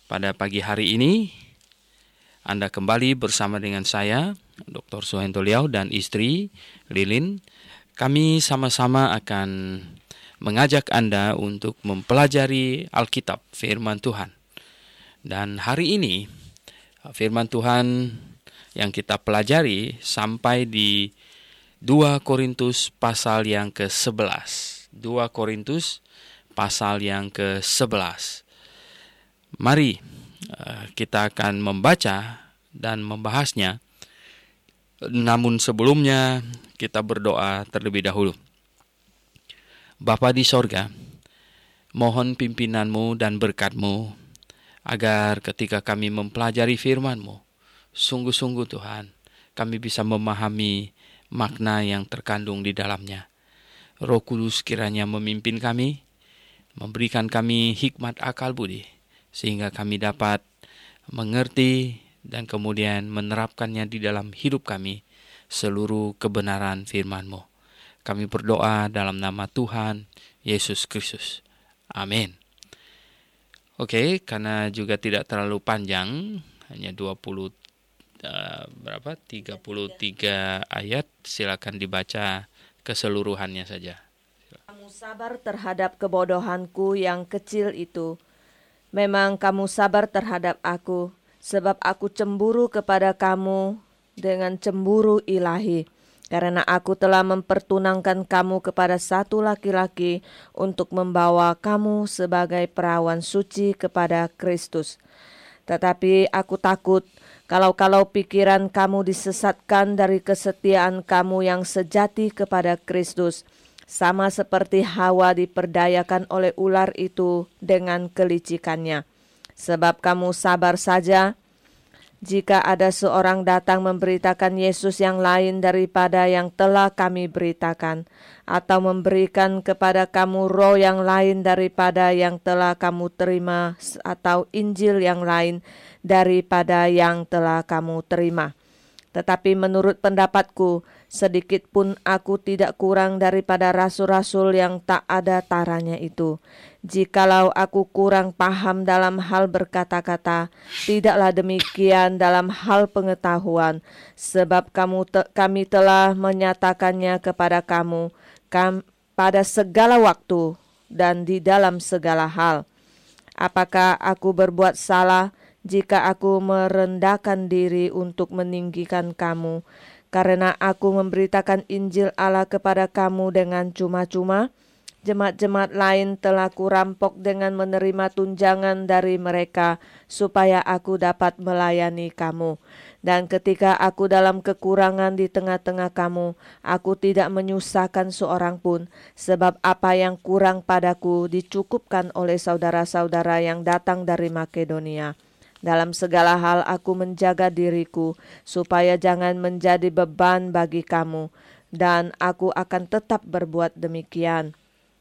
Pada pagi hari ini, Anda kembali bersama dengan saya, Dr. Suhento Liao dan istri Lilin. Kami sama-sama akan mengajak Anda untuk mempelajari Alkitab, firman Tuhan. Dan hari ini, firman Tuhan yang kita pelajari sampai di 2 Korintus pasal yang ke-11. 2 Korintus pasal yang ke-11. Mari kita akan membaca dan membahasnya. Namun sebelumnya kita berdoa terlebih dahulu. Bapa di sorga, mohon pimpinanmu dan berkat-Mu agar ketika kami mempelajari firman-Mu, sungguh-sungguh Tuhan, kami bisa memahami makna yang terkandung di dalamnya. Roh Kudus kiranya memimpin kami, memberikan kami hikmat akal budi, sehingga kami dapat mengerti dan kemudian menerapkannya di dalam hidup kami, seluruh kebenaran firman-Mu. Kami berdoa dalam nama Tuhan Yesus Kristus. Amin. Oke, karena juga tidak terlalu panjang, hanya 33 ayat, silakan dibaca keseluruhannya saja. Kamu sabar terhadap kebodohanku yang kecil itu. Memang kamu sabar terhadap aku, sebab aku cemburu kepada kamu dengan cemburu ilahi. Karena aku telah mempertunangkan kamu kepada satu laki-laki untuk membawa kamu sebagai perawan suci kepada Kristus. Tetapi aku takut kalau pikiran kamu disesatkan dari kesetiaan kamu yang sejati kepada Kristus, sama seperti Hawa diperdayakan oleh ular itu dengan kelicikannya. Sebab kamu sabar saja jika ada seorang datang memberitakan Yesus yang lain daripada yang telah kami beritakan, atau memberikan kepada kamu roh yang lain daripada yang telah kamu terima, atau Injil yang lain daripada yang telah kamu terima. Tetapi menurut pendapatku, sedikit pun aku tidak kurang daripada rasul-rasul yang tak ada taranya itu. Jikalau aku kurang paham dalam hal berkata-kata, tidaklah demikian dalam hal pengetahuan, sebab kami telah menyatakannya kepada kamu pada segala waktu dan di dalam segala hal. Apakah aku berbuat salah jika aku merendahkan diri untuk meninggikan kamu, karena aku memberitakan Injil Allah kepada kamu dengan cuma-cuma? Jemaat-jemaat lain telah kurampok dengan menerima tunjangan dari mereka, supaya aku dapat melayani kamu. Dan ketika aku dalam kekurangan di tengah-tengah kamu, aku tidak menyusahkan seorang pun, sebab apa yang kurang padaku dicukupkan oleh saudara-saudara yang datang dari Makedonia. Dalam segala hal aku menjaga diriku, supaya jangan menjadi beban bagi kamu, dan aku akan tetap berbuat demikian.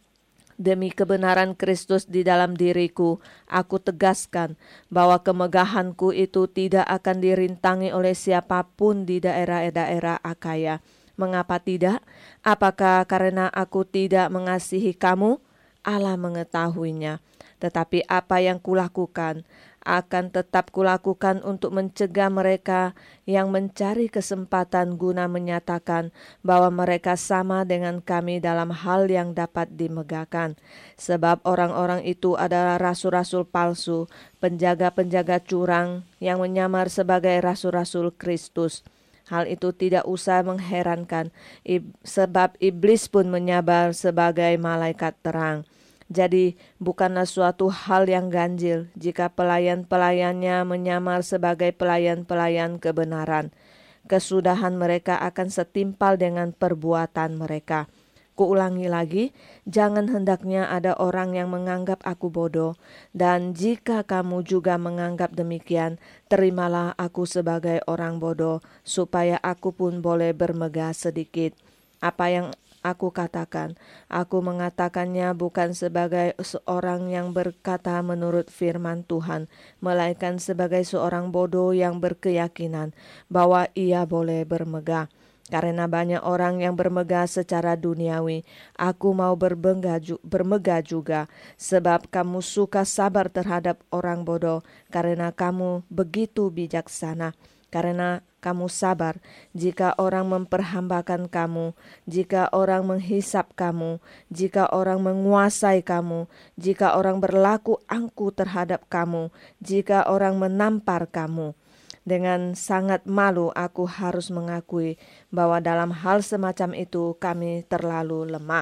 Demi kebenaran Kristus di dalam diriku, aku tegaskan bahwa kemegahanku itu tidak akan dirintangi oleh siapapun di daerah-daerah Akaya. Mengapa tidak? Apakah karena aku tidak mengasihi kamu? Allah mengetahuinya. Tetapi apa yang kulakukan, akan tetap kulakukan untuk mencegah mereka yang mencari kesempatan guna menyatakan bahwa mereka sama dengan kami dalam hal yang dapat dimegahkan. Sebab orang-orang itu adalah rasul-rasul palsu, penjaga-penjaga curang yang menyamar sebagai rasul-rasul Kristus. Hal itu tidak usah mengherankan, sebab iblis pun menyabar sebagai malaikat terang. Jadi bukanlah suatu hal yang ganjil jika pelayan-pelayannya menyamar sebagai pelayan-pelayan kebenaran. Kesudahan mereka akan setimpal dengan perbuatan mereka. Kuulangi lagi, jangan hendaknya ada orang yang menganggap aku bodoh. Dan jika kamu juga menganggap demikian, terimalah aku sebagai orang bodoh, supaya aku pun boleh bermegah sedikit. Apa yang aku katakan, aku mengatakannya bukan sebagai seorang yang berkata menurut firman Tuhan, melainkan sebagai seorang bodoh yang berkeyakinan bahwa ia boleh bermegah. Karena banyak orang yang bermegah secara duniawi, aku mau bermegah juga, sebab kamu suka sabar terhadap orang bodoh, karena kamu begitu bijaksana. Karena kamu sabar, jika orang memperhambakan kamu, jika orang menghisap kamu, jika orang menguasai kamu, jika orang berlaku angkuh terhadap kamu, jika orang menampar kamu. Dengan sangat malu aku harus mengakui bahwa dalam hal semacam itu kami terlalu lemah.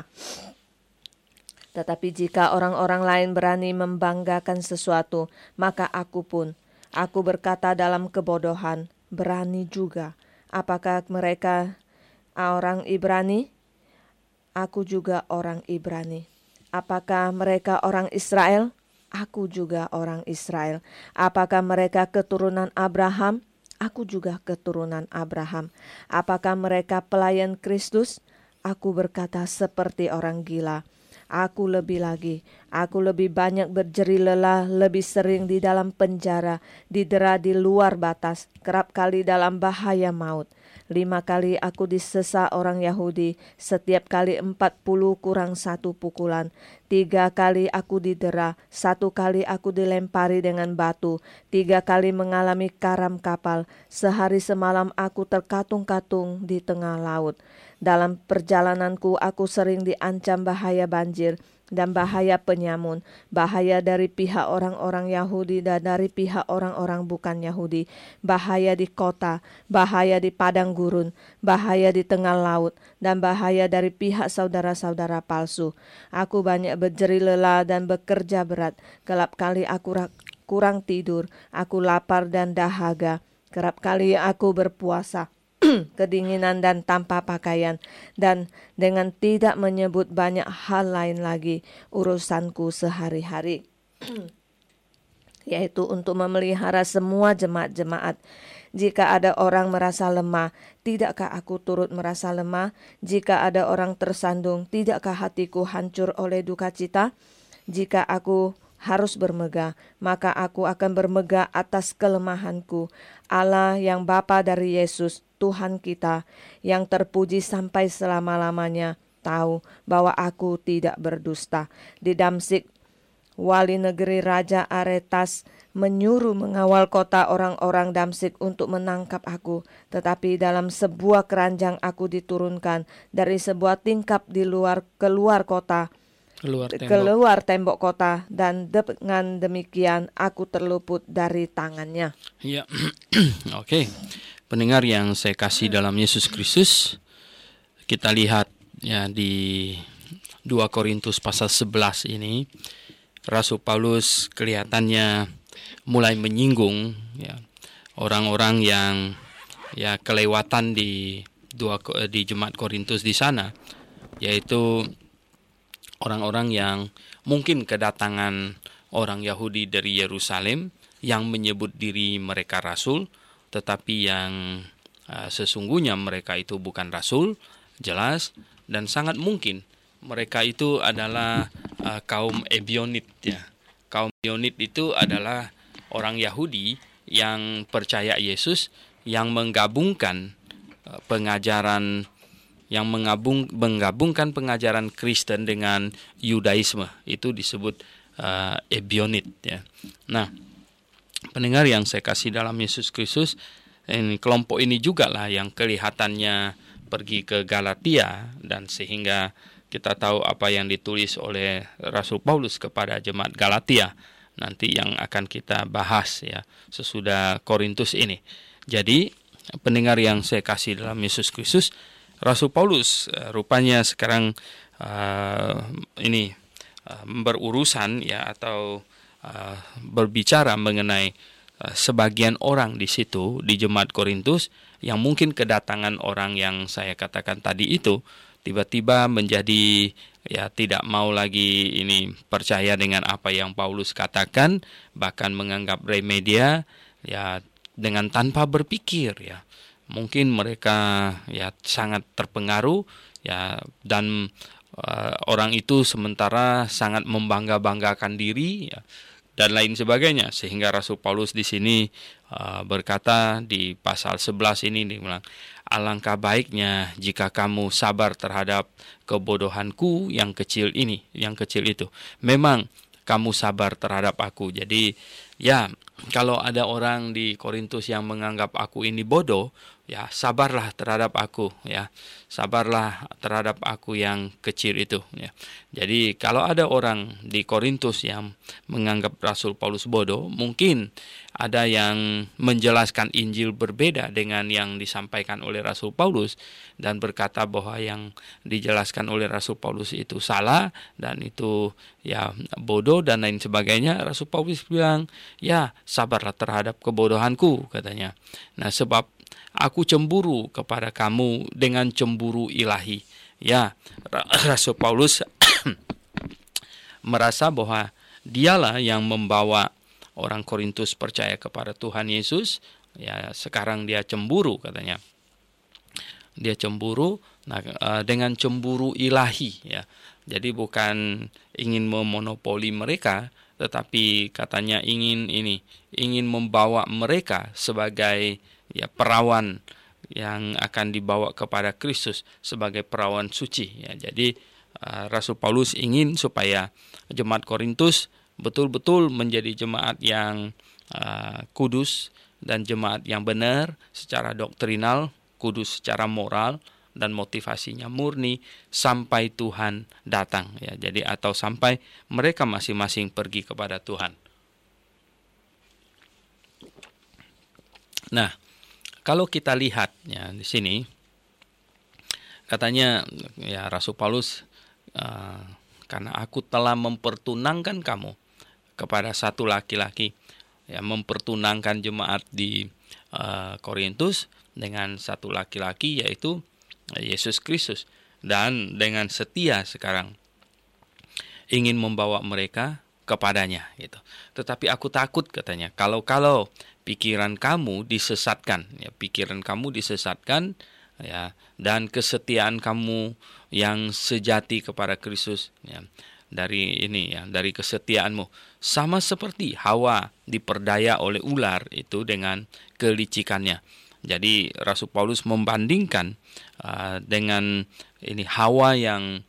Tetapi jika orang-orang lain berani membanggakan sesuatu, maka aku berkata dalam kebodohan, berani juga. Apakah mereka orang Ibrani? Aku juga orang Ibrani. Apakah mereka orang Israel? Aku juga orang Israel. Apakah mereka keturunan Abraham? Aku juga keturunan Abraham. Apakah mereka pelayan Kristus? Aku berkata seperti orang gila. Aku lebih banyak berjeri lelah, lebih sering di dalam penjara, didera di luar batas, kerap kali dalam bahaya maut. 5 kali aku disesa orang Yahudi, setiap kali 40 kurang 1 pukulan. 3 kali aku didera, 1 kali aku dilempari dengan batu, 3 kali mengalami karam kapal, sehari semalam aku terkatung-katung di tengah laut. Dalam perjalananku aku sering diancam bahaya banjir dan bahaya penyamun, bahaya dari pihak orang-orang Yahudi dan dari pihak orang-orang bukan Yahudi, bahaya di kota, bahaya di padang gurun, bahaya di tengah laut, dan bahaya dari pihak saudara-saudara palsu. Aku banyak berjeri lelah dan bekerja berat, kelap kali aku kurang tidur, aku lapar dan dahaga, kerap kali aku berpuasa, kedinginan dan tanpa pakaian, dan dengan tidak menyebut banyak hal lain lagi urusanku sehari-hari, yaitu untuk memelihara semua jemaat-jemaat. Jika ada orang merasa lemah, tidakkah aku turut merasa lemah? Jika ada orang tersandung, tidakkah hatiku hancur oleh duka cita? Jika aku harus bermegah, maka aku akan bermegah atas kelemahanku. Allah yang Bapa dari Yesus, Tuhan kita, yang terpuji sampai selama-lamanya, tahu bahwa aku tidak berdusta. Di Damsik, wali negeri Raja Aretas menyuruh mengawal kota orang-orang Damsik untuk menangkap aku. Tetapi dalam sebuah keranjang aku diturunkan dari sebuah tingkap keluar tembok kota, dan dengan demikian aku terluput dari tangannya. Ya, oke. Pendengar yang saya kasih dalam Yesus Kristus, kita lihat ya di 2 Korintus pasal 11 ini, Rasul Paulus kelihatannya mulai menyinggung ya orang-orang yang ya kelewatan di jemaat Korintus di sana, yaitu orang-orang yang mungkin kedatangan orang Yahudi dari Yerusalem yang menyebut diri mereka rasul, tetapi yang sesungguhnya mereka itu bukan rasul, jelas, dan sangat mungkin mereka itu adalah kaum Ebionit ya. Kaum Ebionit itu adalah orang Yahudi yang percaya Yesus, yang menggabungkan menggabungkan pengajaran Kristen dengan Yudaisme. Itu disebut Ebionit ya. Nah, pendengar yang saya kasih dalam Yesus Kristus, kelompok ini juga lah yang kelihatannya pergi ke Galatia, dan sehingga kita tahu apa yang ditulis oleh Rasul Paulus kepada jemaat Galatia nanti yang akan kita bahas ya sesudah Korintus ini. Jadi pendengar yang saya kasih dalam Yesus Kristus, Rasul Paulus rupanya sekarang berurusan ya atau berbicara mengenai sebagian orang di situ di jemaat Korintus yang mungkin kedatangan orang yang saya katakan tadi itu tiba-tiba menjadi ya tidak mau lagi percaya dengan apa yang Paulus katakan, bahkan menganggap remedia ya dengan tanpa berpikir ya. Mungkin mereka ya sangat terpengaruh ya, dan orang itu sementara sangat membangga-banggakan diri ya, dan lain sebagainya. Sehingga Rasul Paulus di sini berkata di pasal 11 ini, dia bilang, alangkah baiknya jika kamu sabar terhadap kebodohanku yang kecil ini, yang kecil itu. Memang kamu sabar terhadap aku. Jadi ya, kalau ada orang di Korintus yang menganggap aku ini bodoh, ya sabarlah terhadap aku, ya sabarlah terhadap aku yang kecil itu, ya. Jadi kalau ada orang di Korintus yang menganggap Rasul Paulus bodoh, mungkin ada yang menjelaskan Injil berbeda dengan yang disampaikan oleh Rasul Paulus dan berkata bahwa yang dijelaskan oleh Rasul Paulus itu salah dan itu ya bodoh dan lain sebagainya. Rasul Paulus bilang, ya sabarlah terhadap kebodohanku, katanya. Nah, sebab aku cemburu kepada kamu dengan cemburu ilahi. Ya, Rasul Paulus merasa bahwa dialah yang membawa orang Korintus percaya kepada Tuhan Yesus. Ya, sekarang dia cemburu, katanya. Dia cemburu, dengan cemburu ilahi, ya. Jadi bukan ingin memonopoli mereka, tetapi katanya ingin membawa mereka sebagai ya perawan yang akan dibawa kepada Kristus sebagai perawan suci, ya. Jadi Rasul Paulus ingin supaya jemaat Korintus betul-betul menjadi jemaat yang kudus dan jemaat yang benar secara doktrinal, kudus secara moral, dan motivasinya murni sampai Tuhan datang, ya. Jadi atau sampai mereka masing-masing pergi kepada Tuhan. Nah, kalau kita lihat ya di sini katanya ya Rasul Paulus, karena aku telah mempertunangkan kamu kepada satu laki-laki, ya, mempertunangkan jemaat di Korintus dengan satu laki-laki, yaitu Yesus Kristus, dan dengan setia sekarang ingin membawa mereka kepadanya, gitu. Tetapi aku takut, katanya, kalau pikiran kamu disesatkan, ya, ya, dan kesetiaan kamu yang sejati kepada Kristus, ya, dari kesetiaanmu, sama seperti Hawa diperdaya oleh ular itu dengan kelicikannya. Jadi Rasul Paulus membandingkan dengan Hawa yang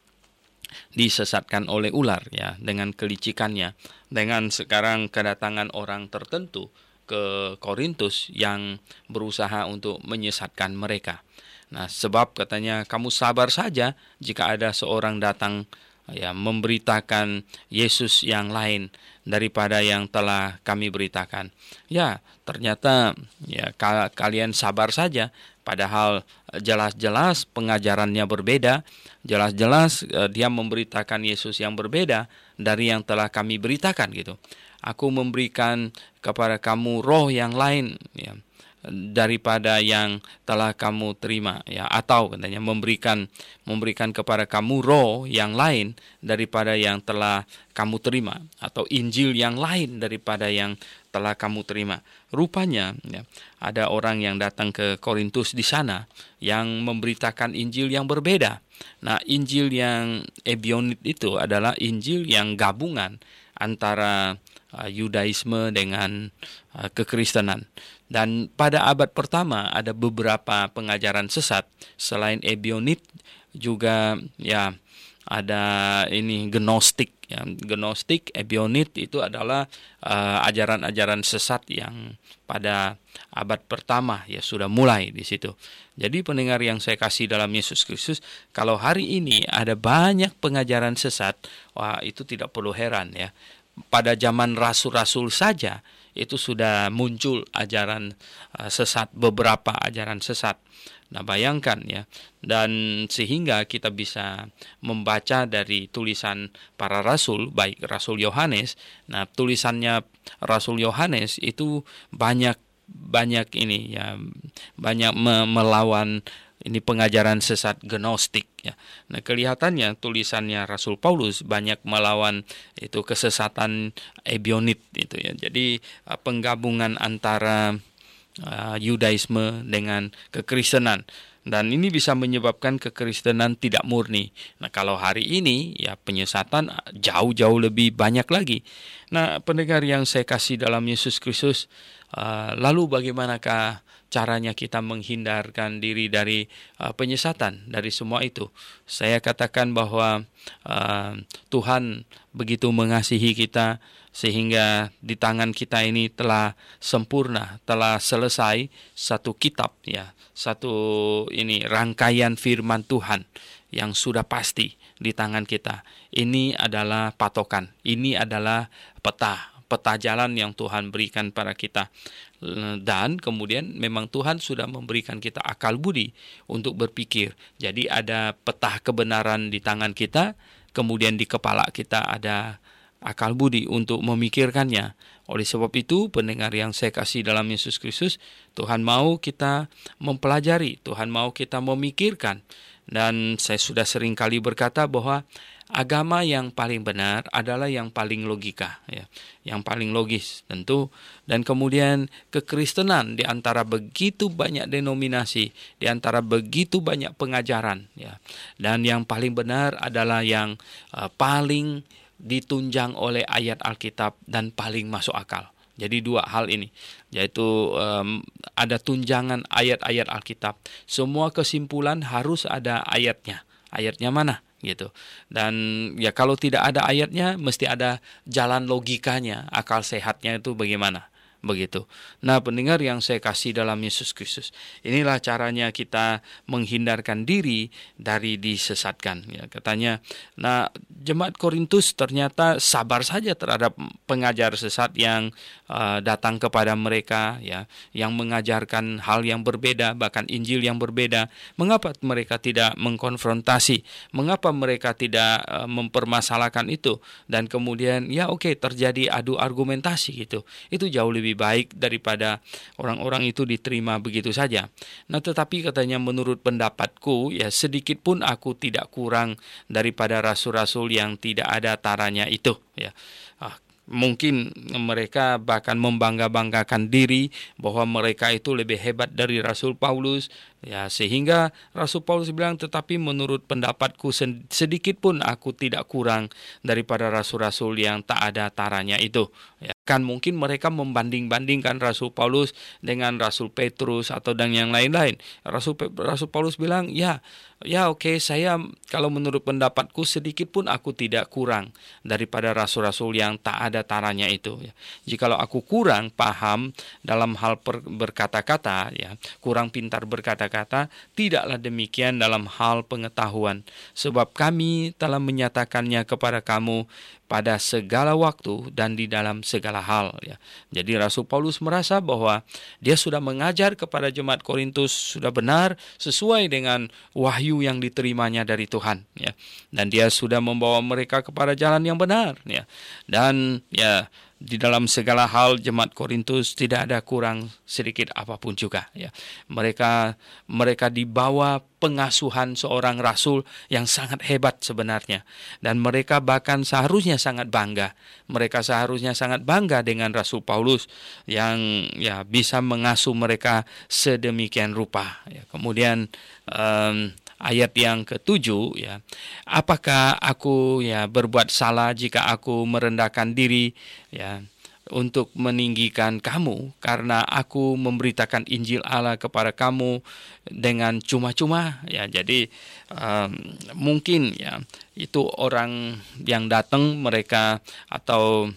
disesatkan oleh ular, ya, dengan kelicikannya, dengan sekarang kedatangan orang tertentu ke Korintus yang berusaha untuk menyesatkan mereka. Nah, sebab katanya kamu sabar saja jika ada seorang datang, ya, memberitakan Yesus yang lain daripada yang telah kami beritakan. Ya, ternyata ya kalian sabar saja, padahal jelas-jelas pengajarannya berbeda, jelas-jelas dia memberitakan Yesus yang berbeda dari yang telah kami beritakan, gitu. Aku memberikan kepada kamu roh yang lain, ya, daripada yang telah kamu terima, ya, atau katanya memberikan kepada kamu roh yang lain daripada yang telah kamu terima, atau Injil yang lain daripada yang telah kamu terima. Rupanya, ya, ada orang yang datang ke Korintus di sana yang memberitakan Injil yang berbeda. Nah, Injil yang Ebionit itu adalah Injil yang gabungan antara Yudaisme dengan kekristenan. Dan pada abad pertama ada beberapa pengajaran sesat selain Ebionit, juga ya ada Gnostik, ya. Gnostik, Ebionit itu adalah ajaran-ajaran sesat yang pada abad pertama ya sudah mulai di situ. Jadi pendengar yang saya kasih dalam Yesus Kristus, kalau hari ini ada banyak pengajaran sesat, wah, itu tidak perlu heran, ya. Pada zaman rasul-rasul saja itu sudah muncul ajaran sesat, beberapa ajaran sesat. Nah, bayangkan, ya, dan sehingga kita bisa membaca dari tulisan para rasul, baik Rasul Yohanes. Nah, tulisannya Rasul Yohanes itu banyak melawan pengajaran sesat Gnostik, ya. Nah, kelihatannya tulisannya Rasul Paulus banyak melawan itu kesesatan Ebionit itu, ya. Jadi penggabungan antara Yudaisme dengan kekristenan. Dan ini bisa menyebabkan kekristenan tidak murni. Nah, kalau hari ini ya penyesatan jauh-jauh lebih banyak lagi. Nah, pendengar yang saya kasih dalam Yesus Kristus, lalu bagaimanakah caranya kita menghindarkan diri dari penyesatan, dari semua itu? Saya katakan bahwa Tuhan begitu mengasihi kita sehingga di tangan kita ini telah sempurna, telah selesai satu kitab, ya, satu ini rangkaian firman Tuhan yang sudah pasti di tangan kita. Ini adalah patokan, ini adalah peta jalan yang Tuhan berikan pada kita. Dan kemudian memang Tuhan sudah memberikan kita akal budi untuk berpikir. Jadi ada peta kebenaran di tangan kita, kemudian di kepala kita ada akal budi untuk memikirkannya. Oleh sebab itu, pendengar yang saya kasih dalam Yesus Kristus, Tuhan mau kita mempelajari, Tuhan mau kita memikirkan. Dan saya sudah sering kali berkata bahwa agama yang paling benar adalah yang paling logika, ya, yang paling logis tentu. Dan kemudian kekristenan di antara begitu banyak denominasi, di antara begitu banyak pengajaran, ya. Dan yang paling benar adalah yang paling ditunjang oleh ayat Alkitab dan paling masuk akal. Jadi dua hal ini, yaitu ada tunjangan ayat-ayat Alkitab. Semua kesimpulan harus ada ayatnya. Ayatnya mana? Gitu. Dan ya kalau tidak ada ayatnya, mesti ada jalan logikanya, akal sehatnya itu bagaimana. Begitu. Nah, pendengar yang saya kasih dalam Yesus Kristus, inilah caranya kita menghindarkan diri dari disesatkan. Ya, katanya, nah jemaat Korintus ternyata sabar saja terhadap pengajar sesat yang datang kepada mereka, ya, yang mengajarkan hal yang berbeda, bahkan Injil yang berbeda. Mengapa mereka tidak mengkonfrontasi? Mengapa mereka tidak mempermasalahkan itu? Dan kemudian, ya oke, terjadi adu argumentasi gitu. Itu jauh lebih baik daripada orang-orang itu diterima begitu saja. Nah, tetapi katanya menurut pendapatku, ya sedikit pun aku tidak kurang daripada rasul-rasul yang tidak ada taranya itu, ya. Mungkin mereka bahkan membangga-banggakan diri bahwa mereka itu lebih hebat dari Rasul Paulus, ya, sehingga Rasul Paulus bilang, tetapi menurut pendapatku sedikit pun aku tidak kurang daripada rasul-rasul yang tak ada taranya itu, ya. Kan mungkin mereka membanding-bandingkan Rasul Paulus dengan Rasul Petrus atau dan yang lain-lain. Rasul Paulus bilang, ya oke, saya kalau menurut pendapatku sedikit pun aku tidak kurang daripada rasul-rasul yang tak ada taranya itu, ya. Jikalau aku kurang paham dalam hal berkata-kata, ya, kurang pintar berkata-kata, tidaklah demikian dalam hal pengetahuan, sebab kami telah menyatakannya kepada kamu pada segala waktu dan di dalam segala hal, ya. Jadi Rasul Paulus merasa bahwa dia sudah mengajar kepada jemaat Korintus sudah benar sesuai dengan wahyu yang diterimanya dari Tuhan, ya. Dan dia sudah membawa mereka kepada jalan yang benar, ya. Dan ya di dalam segala hal jemaat Korintus tidak ada kurang sedikit apapun juga, ya. Mereka dibawa pengasuhan seorang rasul yang sangat hebat sebenarnya, dan mereka bahkan seharusnya sangat bangga. Mereka seharusnya sangat bangga dengan Rasul Paulus yang ya bisa mengasuh mereka sedemikian rupa, ya. Kemudian ayat yang ke-7, ya. Apakah aku ya berbuat salah jika aku merendahkan diri, ya, untuk meninggikan kamu karena aku memberitakan Injil Allah kepada kamu dengan cuma-cuma, ya. Jadi mungkin ya itu orang yang datang mereka atau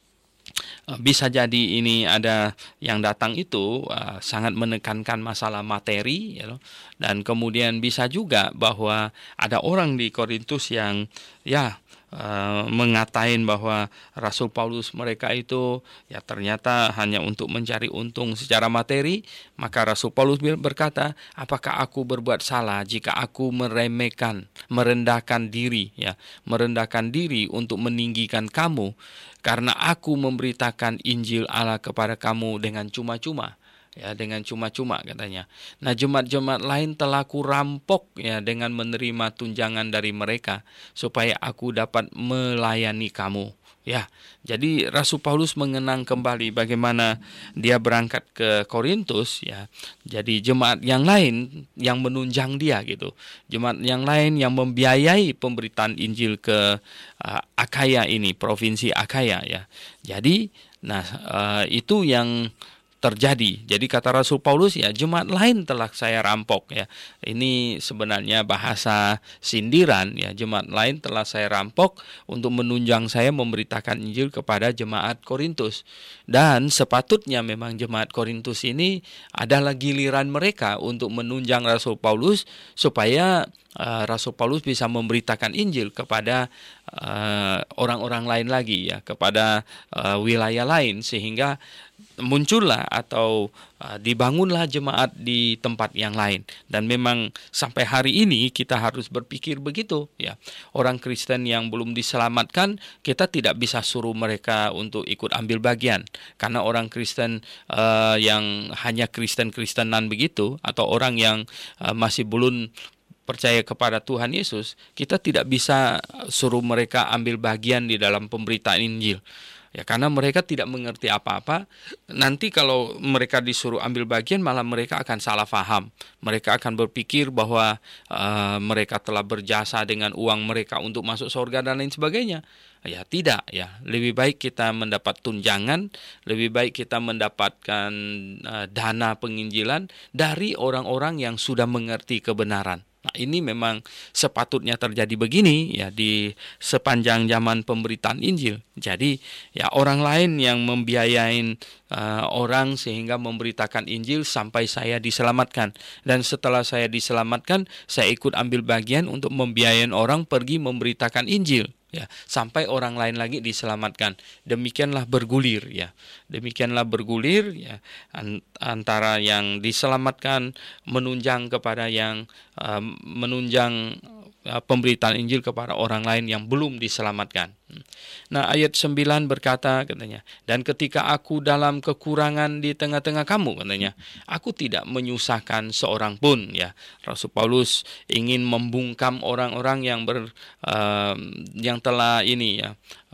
bisa jadi ini ada yang datang itu sangat menekankan masalah materi, ya, dan kemudian bisa juga bahwa ada orang di Korintus yang ya mengatain bahwa Rasul Paulus mereka itu ya ternyata hanya untuk mencari untung secara materi. Maka Rasul Paulus berkata, apakah aku berbuat salah jika aku merendahkan diri, ya, merendahkan diri untuk meninggikan kamu karena aku memberitakan Injil Allah kepada kamu dengan cuma-cuma. Ya, dengan cuma-cuma katanya. Nah, jemaat-jemaat lain telah kurampok, ya, dengan menerima tunjangan dari mereka supaya aku dapat melayani kamu. Ya, jadi Rasul Paulus mengenang kembali bagaimana dia berangkat ke Korintus, ya. Jadi jemaat yang lain yang menunjang dia gitu. Jemaat yang lain yang membiayai pemberitaan Injil ke Akaya ini, provinsi Akaya, ya. Jadi itu yang terjadi. Jadi kata Rasul Paulus, ya, jemaat lain telah saya rampok, ya. Ini sebenarnya bahasa sindiran, ya. Jemaat lain telah saya rampok untuk menunjang saya memberitakan Injil kepada jemaat Korintus. Dan sepatutnya memang jemaat Korintus ini adalah giliran mereka untuk menunjang Rasul Paulus supaya Rasul Paulus bisa memberitakan Injil kepada orang-orang lain lagi, ya, kepada wilayah lain, sehingga muncullah atau dibangunlah jemaat di tempat yang lain. Dan memang sampai hari ini kita harus berpikir begitu, ya. Orang Kristen yang belum diselamatkan, kita tidak bisa suruh mereka untuk ikut ambil bagian, karena orang Kristen yang hanya Kristen-Kristenan begitu, atau orang yang masih belum percaya kepada Tuhan Yesus, kita tidak bisa suruh mereka ambil bagian di dalam pemberitaan Injil. Ya, karena mereka tidak mengerti apa-apa. Nanti kalau mereka disuruh ambil bagian, malah mereka akan salah faham. Mereka akan berpikir bahwa mereka telah berjasa dengan uang mereka untuk masuk surga dan lain sebagainya. Ya, tidak, ya. Lebih baik kita mendapat tunjangan, lebih baik kita mendapatkan dana penginjilan dari orang-orang yang sudah mengerti kebenaran. Nah, ini memang sepatutnya terjadi begini, ya, di sepanjang zaman pemberitaan Injil. Jadi, ya, orang lain yang membiayain orang sehingga memberitakan Injil sampai saya diselamatkan. Dan setelah saya diselamatkan, saya ikut ambil bagian untuk membiayain orang pergi memberitakan Injil. Ya, sampai orang lain lagi diselamatkan. Demikianlah bergulir, ya. Demikianlah bergulir, ya, antara yang diselamatkan menunjang kepada yang menunjang pemberitaan Injil kepada orang lain yang belum diselamatkan. Nah, ayat 9 berkata, katanya, dan ketika aku dalam kekurangan di tengah-tengah kamu, katanya, aku tidak menyusahkan seorang pun, ya. Rasul Paulus ingin membungkam orang-orang yang telah ini, ya,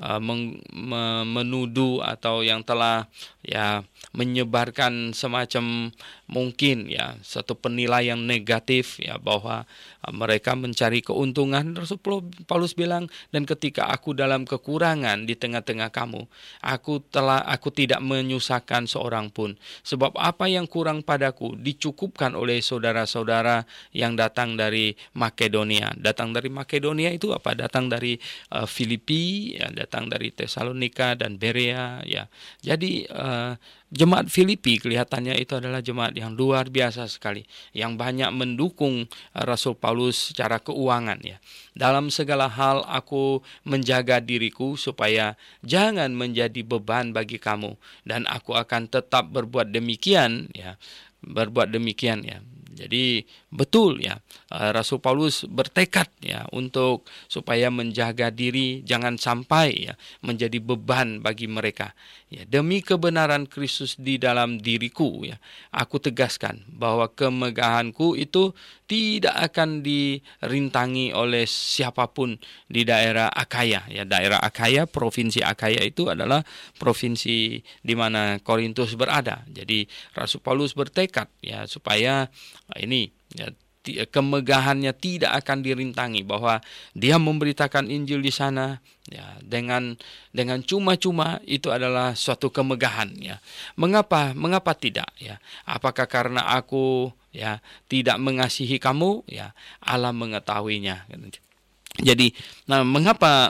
menuduh atau yang telah, ya, menyebarkan semacam mungkin, ya, satu penilaian negatif, ya, bahwa mereka mencari keuntungan. Rasul Paulus bilang, dan ketika aku dalam kekurangan di tengah-tengah kamu, aku tidak menyusahkan seorang pun, sebab apa yang kurang padaku dicukupkan oleh saudara-saudara yang datang dari Makedonia. Datang dari Makedonia itu apa? Datang dari Filipi, ya, datang dari Tesalonika dan Berea, ya. Jadi jemaat Filipi kelihatannya itu adalah jemaat yang luar biasa sekali, yang banyak mendukung Rasul Paulus secara keuangan, ya. Dalam segala hal aku menjaga diriku supaya jangan menjadi beban bagi kamu, dan aku akan tetap berbuat demikian, ya. Berbuat demikian, ya. Jadi betul, ya, Rasul Paulus bertekad, ya, untuk supaya menjaga diri jangan sampai, ya, menjadi beban bagi mereka. Ya, demi kebenaran Kristus di dalam diriku, ya, aku tegaskan bahwa kemegahanku itu tidak akan dirintangi oleh siapapun di daerah Akaya. Ya, daerah Akaya, provinsi Akaya itu adalah provinsi di mana Korintus berada. Jadi Rasul Paulus bertekad, ya, supaya ini, ya, kemegahannya tidak akan dirintangi, bahwa dia memberitakan Injil di sana, ya, dengan cuma-cuma itu adalah suatu kemegahan, ya. Mengapa tidak, ya? Apakah karena aku, ya, tidak mengasihi kamu, ya? Allah mengetahuinya. Jadi, mengapa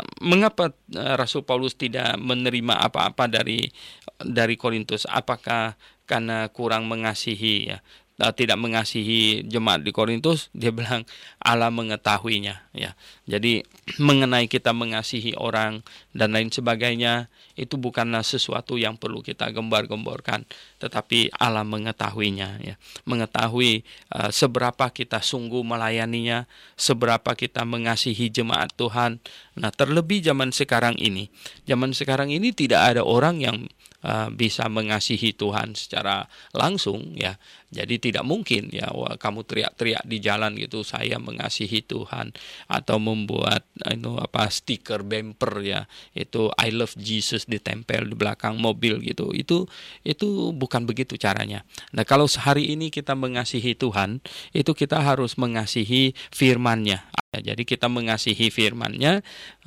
Rasul Paulus tidak menerima apa-apa dari Korintus? Apakah karena kurang mengasihi, ya? Tidak mengasihi jemaat di Korintus? Dia bilang Allah mengetahuinya, ya. Jadi mengenai kita mengasihi orang dan lain sebagainya, itu bukanlah sesuatu yang perlu kita gembar-gemborkan, tetapi Allah mengetahuinya, ya. Mengetahui seberapa kita sungguh melayaninya, seberapa kita mengasihi jemaat Tuhan. Nah, terlebih zaman sekarang ini tidak ada orang yang bisa mengasihi Tuhan secara langsung, ya. Jadi tidak mungkin ya kamu teriak-teriak di jalan gitu, saya mengasihi Tuhan, atau membuat stiker bumper ya, itu I love Jesus ditempel di belakang mobil gitu. Itu bukan begitu caranya. Nah, kalau hari ini kita mengasihi Tuhan, itu kita harus mengasihi firman-Nya. Jadi kita mengasihi firman-Nya,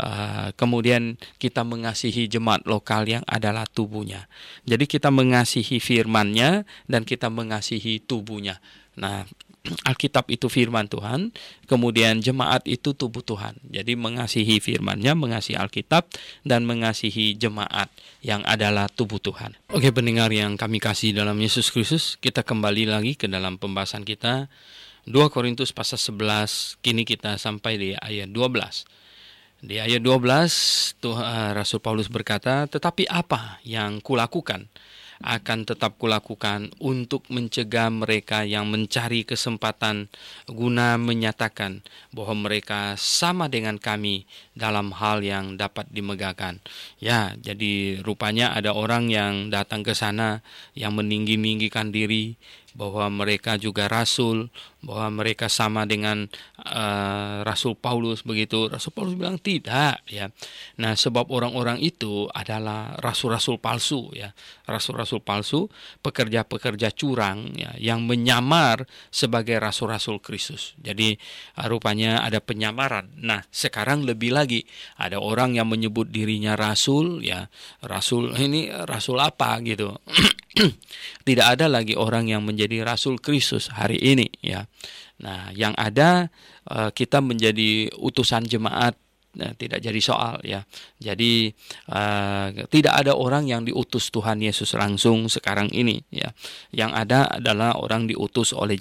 kemudian kita mengasihi jemaat lokal yang adalah tubuhnya. Jadi kita mengasihi firman-Nya dan kita mengasihi tubuhnya. Nah, Alkitab itu firman Tuhan, kemudian jemaat itu tubuh Tuhan. Jadi mengasihi firman-Nya, mengasihi Alkitab, dan mengasihi jemaat yang adalah tubuh Tuhan. Oke, pendengar yang kami kasih dalam Yesus Kristus, kita kembali lagi ke dalam pembahasan kita 2 Korintus pasal 11, kini kita sampai di ayat 12. Di ayat 12, Rasul Paulus berkata, tetapi apa yang kulakukan? Akan tetap kulakukan untuk mencegah mereka yang mencari kesempatan guna menyatakan bahwa mereka sama dengan kami dalam hal yang dapat dimegahkan. Ya, jadi rupanya ada orang yang datang ke sana yang meninggi-ninggikan diri, bahwa mereka juga rasul, bahwa mereka sama dengan Rasul Paulus begitu. Rasul Paulus bilang tidak, ya. Nah, sebab orang-orang itu adalah rasul-rasul palsu, ya. Rasul-rasul palsu, pekerja-pekerja curang, ya, yang menyamar sebagai rasul-rasul Kristus. Jadi rupanya ada penyamaran. Nah, sekarang lebih lagi ada orang yang menyebut dirinya rasul, ya. Rasul ini rasul apa gitu. Tidak ada lagi orang yang menjadi rasul Kristus hari ini, ya. Nah, yang ada kita menjadi utusan jemaat, tidak jadi soal, ya. Jadi tidak ada orang yang diutus Tuhan Yesus langsung sekarang ini, ya. Yang ada adalah orang diutus oleh.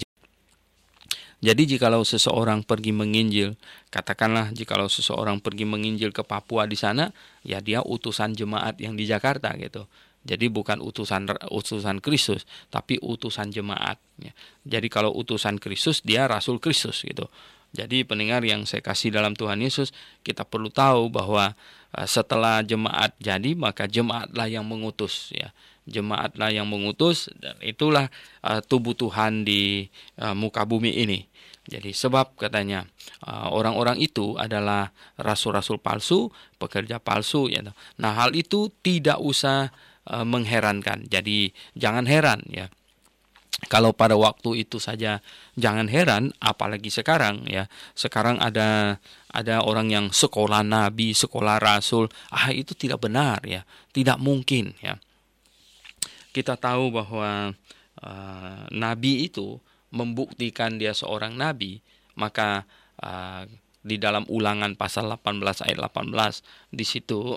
Jadi jikalau seseorang pergi menginjil, katakanlah jikalau seseorang pergi menginjil ke Papua di sana, ya dia utusan jemaat yang di Jakarta gitu. Jadi bukan utusan Kristus, tapi utusan jemaat. Ya. Jadi kalau utusan Kristus, dia Rasul Kristus gitu. Jadi pendengar yang saya kasih dalam Tuhan Yesus, kita perlu tahu bahwa setelah jemaat jadi, maka jemaatlah yang mengutus. Ya. Jemaatlah yang mengutus, dan itulah tubuh Tuhan di muka bumi ini. Jadi sebab katanya orang-orang itu adalah rasul-rasul palsu, pekerja palsu. Ya. Nah, hal itu tidak usah mengherankan. Jadi jangan heran, ya. Kalau pada waktu itu saja jangan heran, apalagi sekarang, ya. Sekarang ada orang yang sekolah nabi, sekolah rasul. Itu tidak benar, ya. Tidak mungkin, ya. Kita tahu bahwa nabi itu membuktikan dia seorang nabi, maka di dalam Ulangan pasal 18 ayat 18 di situ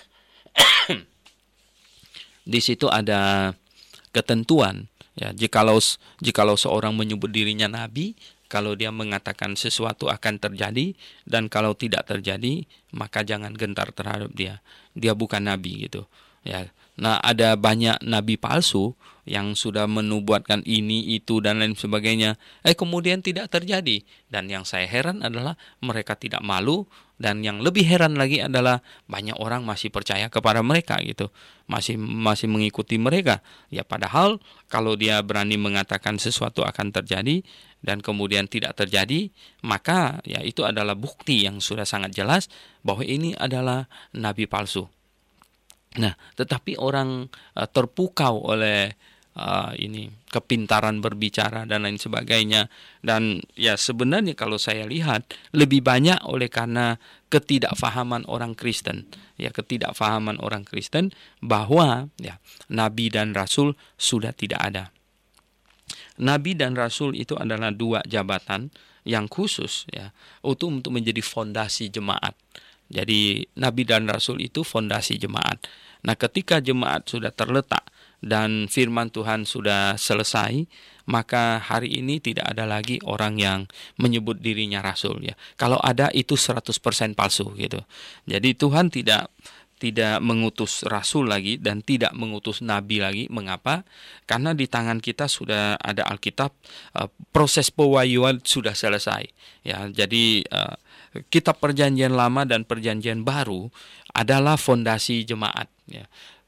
di situ ada ketentuan, ya. Jikalau seorang menyebut dirinya nabi, kalau dia mengatakan sesuatu akan terjadi, dan kalau tidak terjadi, maka jangan gentar terhadap dia. Dia bukan nabi gitu, ya. Nah, ada banyak nabi palsu yang sudah menubuatkan ini, itu, dan lain sebagainya. Kemudian tidak terjadi. Dan yang saya heran adalah mereka tidak malu. Dan yang lebih heran lagi adalah banyak orang masih percaya kepada mereka gitu. Masih mengikuti mereka. Ya, padahal kalau dia berani mengatakan sesuatu akan terjadi dan kemudian tidak terjadi, maka ya itu adalah bukti yang sudah sangat jelas bahwa ini adalah nabi palsu. Nah, tetapi orang terpukau oleh kepintaran berbicara dan lain sebagainya. Dan ya sebenarnya kalau saya lihat lebih banyak oleh karena ketidakfahaman orang Kristen. Ya, ketidakfahaman orang Kristen bahwa ya nabi dan rasul sudah tidak ada. Nabi dan rasul itu adalah dua jabatan yang khusus ya untuk menjadi fondasi jemaat. Jadi nabi dan rasul itu fondasi jemaat. Nah, ketika jemaat sudah terletak dan firman Tuhan sudah selesai, maka hari ini tidak ada lagi orang yang menyebut dirinya rasul ya. Kalau ada itu 100% palsu gitu. Jadi Tuhan tidak mengutus rasul lagi dan tidak mengutus nabi lagi. Mengapa? Karena di tangan kita sudah ada Alkitab, proses pewahyuan sudah selesai. Ya, jadi kitab Perjanjian Lama dan Perjanjian Baru adalah fondasi jemaat. Ya.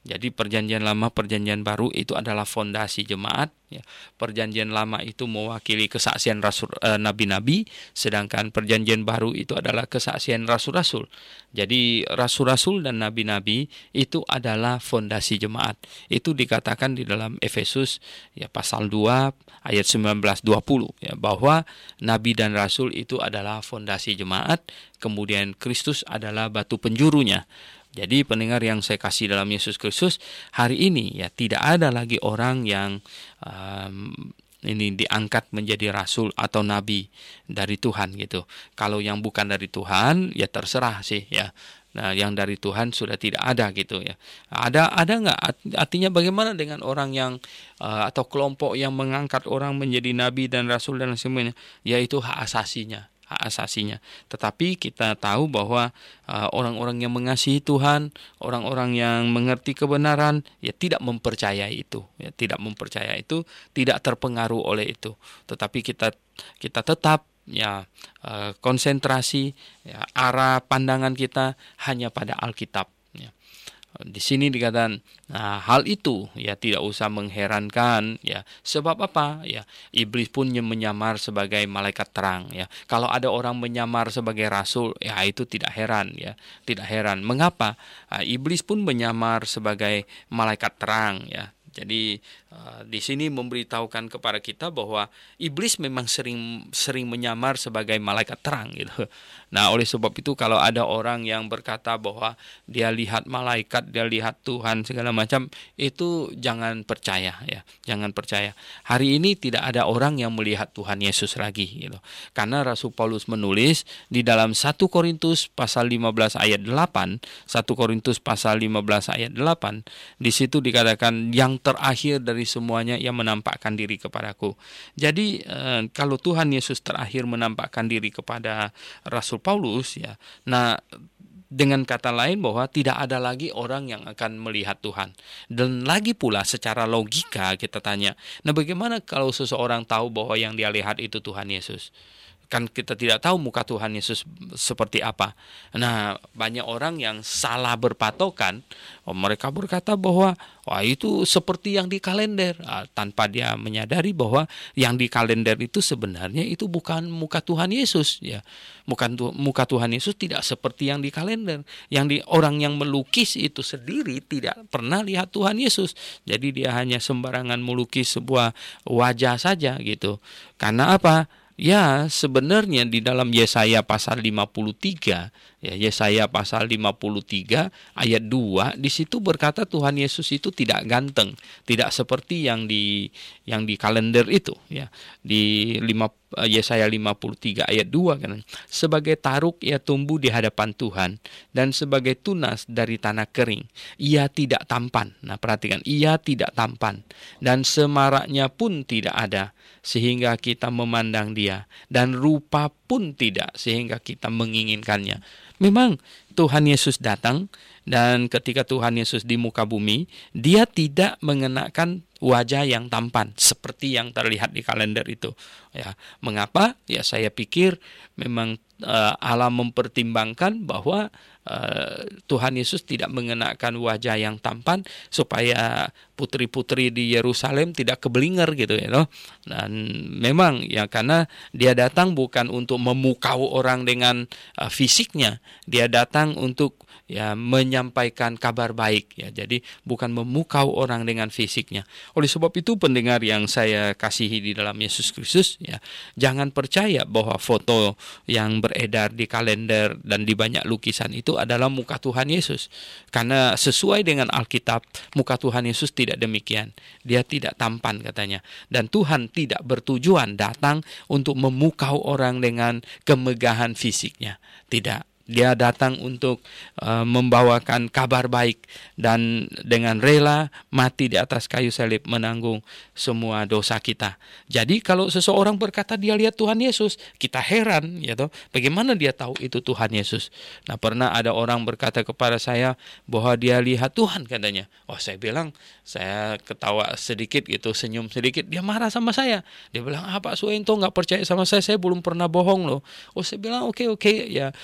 Jadi perjanjian lama, perjanjian baru itu adalah fondasi jemaat. Ya. Perjanjian lama itu mewakili kesaksian nabi-nabi, sedangkan perjanjian baru itu adalah kesaksian rasul-rasul. Jadi rasul-rasul dan nabi-nabi itu adalah fondasi jemaat. Itu dikatakan di dalam Efesus ya pasal 2 ayat 19-20 ya, bahwa nabi dan rasul itu adalah fondasi jemaat, kemudian Kristus adalah batu penjurunya. Jadi pendengar yang saya kasih dalam Yesus Kristus, hari ini ya tidak ada lagi orang yang ini diangkat menjadi rasul atau nabi dari Tuhan gitu. Kalau yang bukan dari Tuhan ya terserah sih ya. Nah, yang dari Tuhan sudah tidak ada gitu ya. Ada nggak? Artinya bagaimana dengan orang yang atau kelompok yang mengangkat orang menjadi nabi dan rasul dan semuanya? Yaitu hak asasinya. Tetapi kita tahu bahwa orang-orang yang mengasihi Tuhan, orang-orang yang mengerti kebenaran, ya tidak mempercayai itu, tidak terpengaruh oleh itu. Tetapi kita tetap ya konsentrasi ya, arah pandangan kita hanya pada Alkitab. Ya. Di sini dikatakan, nah hal itu ya tidak usah mengherankan ya. Sebab apa? Ya, iblis pun menyamar sebagai malaikat terang ya. Kalau ada orang menyamar sebagai rasul, ya itu tidak heran ya. Tidak heran. Mengapa? Iblis pun menyamar sebagai malaikat terang ya. Jadi di sini memberitahukan kepada kita bahwa iblis memang sering menyamar sebagai malaikat terang gitu. Nah, oleh sebab itu kalau ada orang yang berkata bahwa dia lihat malaikat, dia lihat Tuhan segala macam, itu jangan percaya ya, jangan percaya. Hari ini tidak ada orang yang melihat Tuhan Yesus lagi gitu. Karena Rasul Paulus menulis di dalam 1 Korintus pasal 15 ayat 8, 1 Korintus pasal 15 ayat 8, di situ dikatakan yang terakhir dari semuanya yang menampakkan diri kepadaku. Jadi kalau Tuhan Yesus terakhir menampakkan diri kepada Rasul Paulus ya. Nah, dengan kata lain bahwa tidak ada lagi orang yang akan melihat Tuhan. Dan lagi pula secara logika kita tanya, nah bagaimana kalau seseorang tahu bahwa yang dia lihat itu Tuhan Yesus? Kan kita tidak tahu muka Tuhan Yesus seperti apa. Nah, banyak orang yang salah berpatokan. Mereka berkata bahwa itu seperti yang di kalender, tanpa dia menyadari bahwa yang di kalender itu sebenarnya itu bukan muka Tuhan Yesus ya. Muka Tuhan Yesus tidak seperti yang di kalender. Orang yang melukis itu sendiri tidak pernah lihat Tuhan Yesus. Jadi dia hanya sembarangan melukis sebuah wajah saja gitu. Karena apa? Ya, sebenarnya di dalam Yesaya pasal 53, ya Yesaya pasal 53 ayat 2, di situ berkata Tuhan Yesus itu tidak ganteng, tidak seperti yang di kalender itu, ya. Di Yesaya 53 ayat 2 kan. Sebagai taruk ia tumbuh di hadapan Tuhan dan sebagai tunas dari tanah kering. Ia tidak tampan. Nah, perhatikan, ia tidak tampan dan semaraknya pun tidak ada sehingga kita memandang dia, dan rupa pun tidak sehingga kita menginginkannya. Memang Tuhan Yesus datang, dan ketika Tuhan Yesus di muka bumi, dia tidak mengenakan wajah yang tampan seperti yang terlihat di kalender itu. Ya, mengapa? Ya, saya pikir memang Allah mempertimbangkan bahwa Tuhan Yesus tidak mengenakan wajah yang tampan supaya putri-putri di Yerusalem tidak keblinger gitu ya loh. Dan memang ya karena dia datang bukan untuk memukau orang dengan fisiknya, dia datang untuk ya menyampaikan kabar baik ya. Jadi bukan memukau orang dengan fisiknya. Oleh sebab itu pendengar yang saya kasihi di dalam Yesus Kristus ya, jangan percaya bahwa foto yang beredar di kalender dan di banyak lukisan itu adalah muka Tuhan Yesus. Karena sesuai dengan Alkitab, muka Tuhan Yesus tidak demikian. Dia tidak tampan katanya. Dan Tuhan tidak bertujuan datang untuk memukau orang dengan kemegahan fisiknya. Tidak. Dia datang untuk membawakan kabar baik dan dengan rela mati di atas kayu salib menanggung semua dosa kita. Jadi kalau seseorang berkata dia lihat Tuhan Yesus, kita heran ya toh, bagaimana dia tahu itu Tuhan Yesus? Nah, pernah ada orang berkata kepada saya bahwa dia lihat Tuhan katanya. Oh, saya bilang, saya ketawa sedikit gitu, senyum sedikit, dia marah sama saya. Dia bilang, Pak Suento nggak percaya sama saya belum pernah bohong loh. Oh, saya bilang oke, ya ini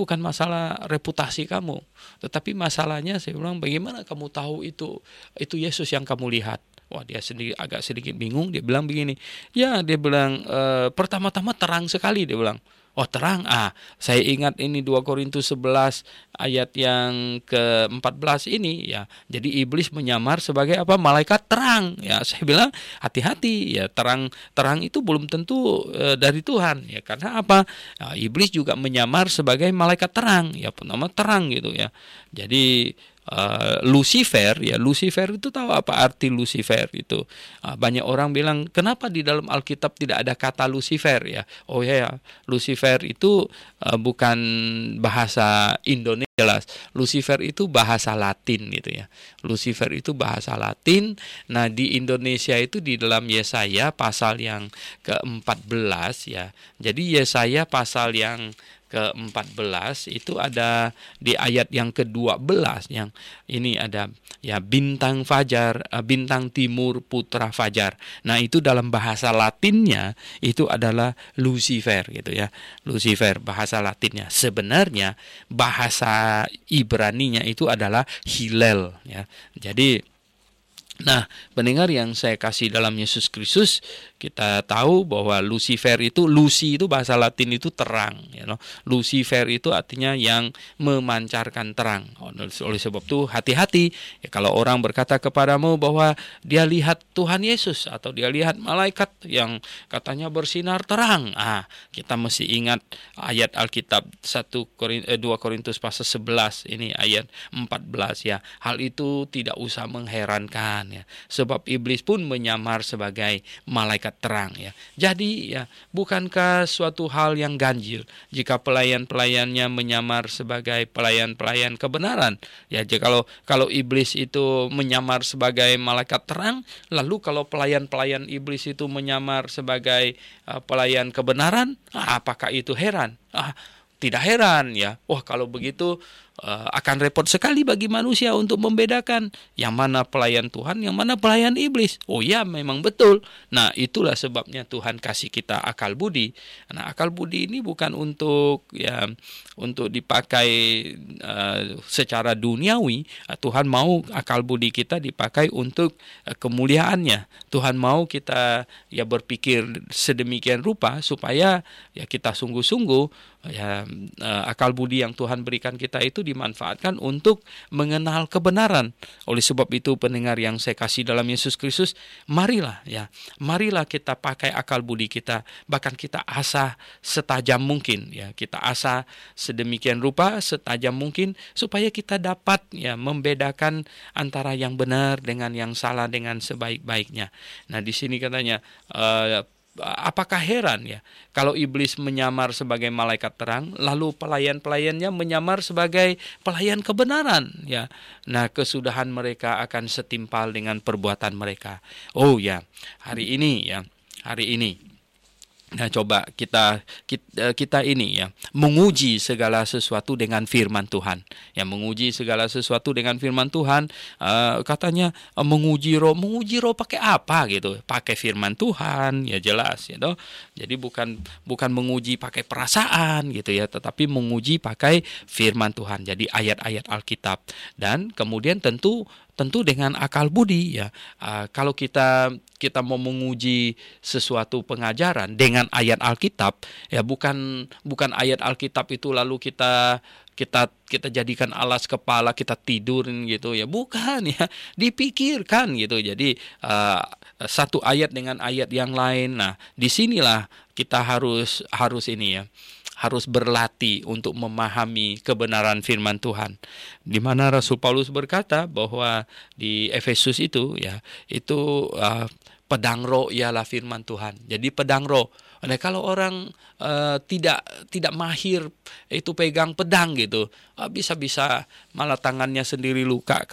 bukan masalah reputasi kamu, tetapi masalahnya saya bilang bagaimana kamu tahu itu Yesus yang kamu lihat. Wah, dia sendiri agak sedikit bingung. Dia bilang begini, ya dia bilang pertama-tama terang sekali, dia bilang. Oh terang, saya ingat ini 2 Korintus 11 ayat yang ke-14 ini ya. Jadi iblis menyamar sebagai apa? Malaikat terang. Ya, saya bilang hati-hati ya, terang itu belum tentu dari Tuhan ya. Karena apa? Nah, iblis juga menyamar sebagai malaikat terang, ya penama terang gitu ya. Jadi Lucifer itu tahu apa arti Lucifer itu? Banyak orang bilang kenapa di dalam Alkitab tidak ada kata Lucifer ya? Oh ya, Lucifer itu bukan bahasa Indonesia jelas. Lucifer itu bahasa Latin gitu ya. Lucifer itu bahasa Latin. Nah, di Indonesia itu di dalam Yesaya pasal yang ke-14 ya. Jadi Yesaya pasal yang ke-14 itu ada di ayat yang ke-12 yang ini ada ya bintang fajar, bintang timur putra fajar. Nah, itu dalam bahasa Latinnya itu adalah Lucifer gitu ya. Lucifer bahasa Latinnya. Sebenarnya bahasa Ibraninya itu adalah Hillel ya. Jadi pendengar yang saya kasih dalam Yesus Kristus, kita tahu bahwa Lucifer itu, Lucy itu bahasa Latin itu terang. Lucifer itu artinya yang memancarkan terang. Oleh sebab itu hati-hati ya, kalau orang berkata kepadamu bahwa dia lihat Tuhan Yesus atau dia lihat malaikat yang katanya bersinar terang. Kita mesti ingat ayat Alkitab 2 Korintus pasal 11 ini ayat 14 ya. Hal itu tidak usah mengherankan ya. Sebab iblis pun menyamar sebagai malaikat terang ya. Jadi ya, bukankah suatu hal yang ganjil jika pelayan-pelayannya menyamar sebagai pelayan-pelayan kebenaran? Ya, kalau iblis itu menyamar sebagai malaikat terang, lalu kalau pelayan-pelayan iblis itu menyamar sebagai pelayan kebenaran, apakah itu heran? Tidak heran ya. Wah, kalau begitu akan repot sekali bagi manusia untuk membedakan yang mana pelayan Tuhan, yang mana pelayan iblis. Oh ya, memang betul. Nah, itulah sebabnya Tuhan kasih kita akal budi. Nah, akal budi ini bukan untuk dipakai secara duniawi. Tuhan mau akal budi kita dipakai untuk kemuliaannya. Tuhan mau kita ya berpikir sedemikian rupa supaya ya kita sungguh-sungguh ya akal budi yang Tuhan berikan kita itu dimanfaatkan untuk mengenal kebenaran. Oleh sebab itu pendengar yang saya kasih dalam Yesus Kristus, marilah kita pakai akal budi kita, bahkan kita asah setajam mungkin ya, kita asah sedemikian rupa setajam mungkin supaya kita dapat ya membedakan antara yang benar dengan yang salah dengan sebaik-baiknya. Nah, di sini katanya apakah heran ya kalau iblis menyamar sebagai malaikat terang, lalu pelayan-pelayannya menyamar sebagai pelayan kebenaran ya. Nah, kesudahan mereka akan setimpal dengan perbuatan mereka. Oh ya, hari ini nah, coba kita ini ya menguji segala sesuatu dengan firman Tuhan. Ya, menguji segala sesuatu dengan firman Tuhan. Katanya menguji roh pakai apa gitu? Pakai firman Tuhan, ya jelas ya toh. Jadi bukan menguji pakai perasaan gitu ya, tetapi menguji pakai firman Tuhan. Jadi ayat-ayat Alkitab, dan kemudian tentu dengan akal budi ya. Kalau kita mau menguji sesuatu pengajaran dengan ayat Alkitab ya, bukan ayat Alkitab itu lalu kita jadikan alas kepala, kita tidurin gitu ya, bukan ya, dipikirkan gitu. Jadi satu ayat dengan ayat yang lain. Nah, disinilah kita harus ini ya, harus berlatih untuk memahami kebenaran firman Tuhan. Di mana Rasul Paulus berkata bahwa di Efesus itu ya, itu pedang roh ialah firman Tuhan. Jadi pedang roh. Nah, kalau orang tidak mahir itu pegang pedang gitu, bisa-bisa malah tangannya sendiri luka karena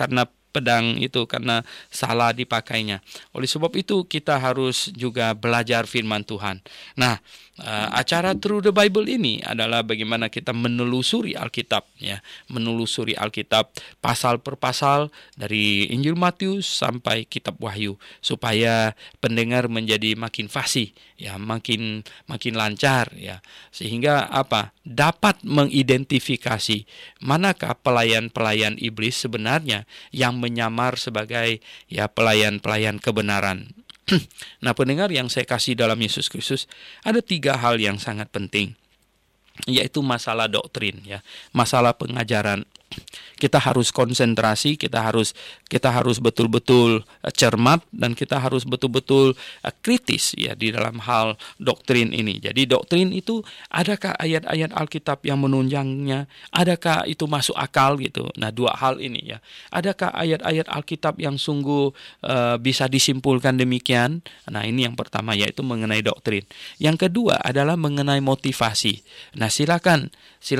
pedang itu karena salah dipakainya. Oleh sebab itu kita harus juga belajar firman Tuhan. Nah, acara Through the Bible ini adalah bagaimana kita menelusuri Alkitab, ya, menelusuri Alkitab pasal per pasal dari Injil Matius sampai Kitab Wahyu, supaya pendengar menjadi makin fasih, ya, makin lancar, ya, sehingga apa? Dapat mengidentifikasi manakah pelayan-pelayan iblis sebenarnya yang menyamar sebagai, ya, pelayan-pelayan kebenaran. Nah, pendengar yang saya kasih dalam Yesus Kristus, ada 3 hal yang sangat penting, yaitu masalah doktrin, ya, masalah pengajaran. Kita harus konsentrasi, kita harus betul-betul cermat, dan kita harus betul-betul kritis, ya, di dalam hal doktrin ini. Jadi doktrin itu, adakah ayat-ayat Alkitab yang menunjangnya? Adakah itu masuk akal gitu? Nah, 2 hal ini, ya. Adakah ayat-ayat Alkitab yang sungguh bisa disimpulkan demikian? Nah, ini yang pertama, yaitu mengenai doktrin. Yang kedua adalah mengenai motivasi. Nah, silakan